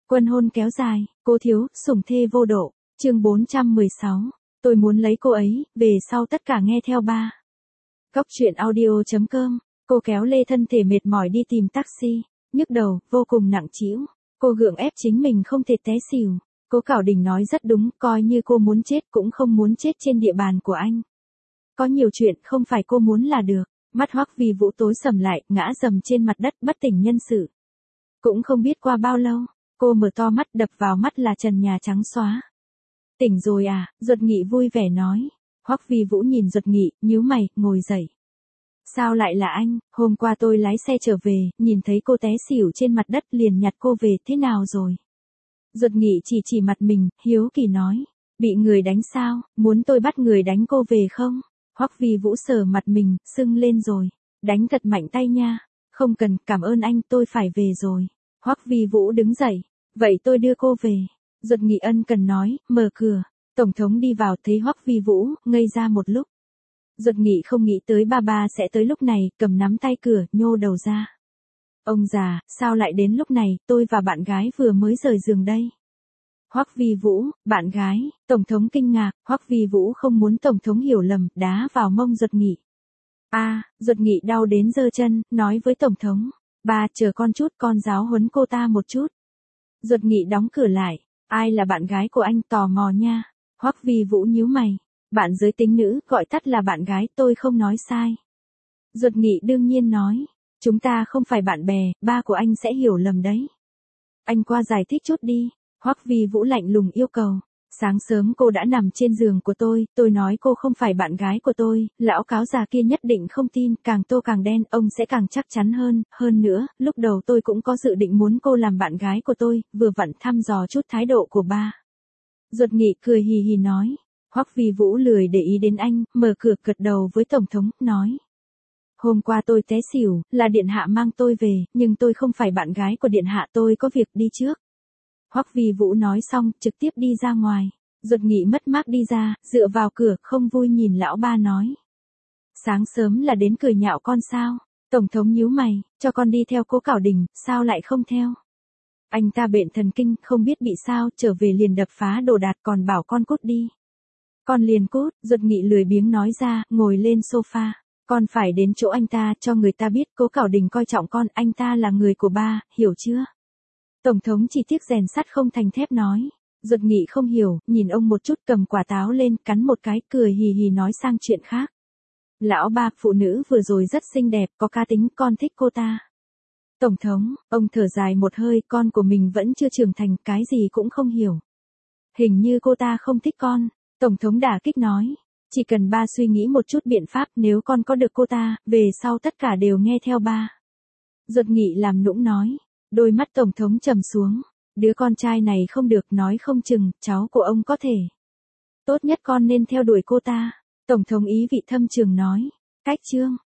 Quân hôn kéo dài, cố thiếu, sủng thê vô độ, chương 416. Tôi muốn lấy cô ấy, về sau tất cả nghe theo ba. Góc truyện audio.com, cô kéo lê thân thể mệt mỏi đi tìm taxi, nhức đầu, vô cùng nặng trĩu. Cô gượng ép chính mình không thể té xỉu. Cố Cảo Đình nói rất đúng, coi như cô muốn chết cũng không muốn chết trên địa bàn của anh. Có nhiều chuyện không phải cô muốn là được. Mắt Hoắc Vi Vũ tối sầm lại, ngã rầm trên mặt đất bất tỉnh nhân sự. Cũng không biết qua bao lâu, cô mở to mắt, đập vào mắt là trần nhà trắng xóa. Tỉnh rồi à, Duật Nghị vui vẻ nói. Hoắc Vi Vũ nhìn Duật Nghị, nhíu mày, ngồi dậy. Sao lại là anh, hôm qua tôi lái xe trở về, nhìn thấy cô té xỉu trên mặt đất liền nhặt cô về, thế nào rồi? Duật Nghị chỉ mặt mình, hiếu kỳ nói. Bị người đánh sao, muốn tôi bắt người đánh cô về không? Hoắc Vi Vũ sờ mặt mình, sưng lên rồi. Đánh thật mạnh tay nha. Không cần, cảm ơn anh, tôi phải về rồi. Hoắc Vi Vũ đứng dậy. Vậy tôi đưa cô về. Duật Nghị ân cần nói, mở cửa. Tổng thống đi vào thấy Hoắc Vi Vũ, ngây ra một lúc. Duật Nghị không nghĩ tới ba sẽ tới lúc này, cầm nắm tay cửa, nhô đầu ra. Ông già, sao lại đến lúc này, tôi và bạn gái vừa mới rời giường đây. Hoắc Vi Vũ, bạn gái, Tổng thống kinh ngạc, Hoắc Vi Vũ không muốn Tổng thống hiểu lầm, đá vào mông Duật Nghị. Duật Nghị đau đến giơ chân, nói với Tổng thống, ba chờ con chút, con giáo huấn cô ta một chút. Duật Nghị đóng cửa lại, ai là bạn gái của anh, tò mò nha. Hoắc Vi Vũ nhíu mày, bạn giới tính nữ, gọi tắt là bạn gái, tôi không nói sai. Duật Nghị đương nhiên nói, chúng ta không phải bạn bè, ba của anh sẽ hiểu lầm đấy. Anh qua giải thích chút đi. Hoắc Vi Vũ lạnh lùng yêu cầu. Sáng sớm cô đã nằm trên giường của tôi nói cô không phải bạn gái của tôi, lão cáo già kia nhất định không tin, càng tô càng đen, ông sẽ càng chắc chắn hơn nữa, lúc đầu tôi cũng có dự định muốn cô làm bạn gái của tôi, vừa vặn thăm dò chút thái độ của ba. Duật Nghị cười hì hì nói. Hoắc Vi Vũ lười để ý đến anh, mở cửa gật đầu với Tổng thống, nói. Hôm qua tôi té xỉu, là điện hạ mang tôi về, nhưng tôi không phải bạn gái của điện hạ, tôi có việc đi trước. Hoắc Vi Vũ nói xong, trực tiếp đi ra ngoài. Duật Nghị mất mát đi ra, dựa vào cửa, không vui nhìn lão ba nói. Sáng sớm là đến cười nhạo con sao? Tổng thống nhíu mày, cho con đi theo Cố Cảo Đình, sao lại không theo? Anh ta bệnh thần kinh, không biết bị sao, trở về liền đập phá đồ đạc, còn bảo con cút đi. Con liền cút, Duật Nghị lười biếng nói ra, ngồi lên sofa. Con phải đến chỗ anh ta, cho người ta biết Cố Cảo Đình coi trọng con, anh ta là người của ba, hiểu chưa? Tổng thống chỉ tiếc rèn sắt không thành thép nói. Duật Nghị không hiểu, nhìn ông một chút, cầm quả táo lên, cắn một cái, cười hì hì nói sang chuyện khác. Lão ba, phụ nữ vừa rồi rất xinh đẹp, có cá tính, con thích cô ta. Tổng thống, ông thở dài một hơi, con của mình vẫn chưa trưởng thành, cái gì cũng không hiểu. Hình như cô ta không thích con. Tổng thống đả kích nói. Chỉ cần ba suy nghĩ một chút biện pháp, nếu con có được cô ta, về sau tất cả đều nghe theo ba. Duật Nghị làm nũng nói. Đôi mắt Tổng thống trầm xuống. Đứa con trai này không được, nói không chừng, cháu của ông có thể. Tốt nhất con nên theo đuổi cô ta. Tổng thống ý vị thâm trường nói. Cách chương.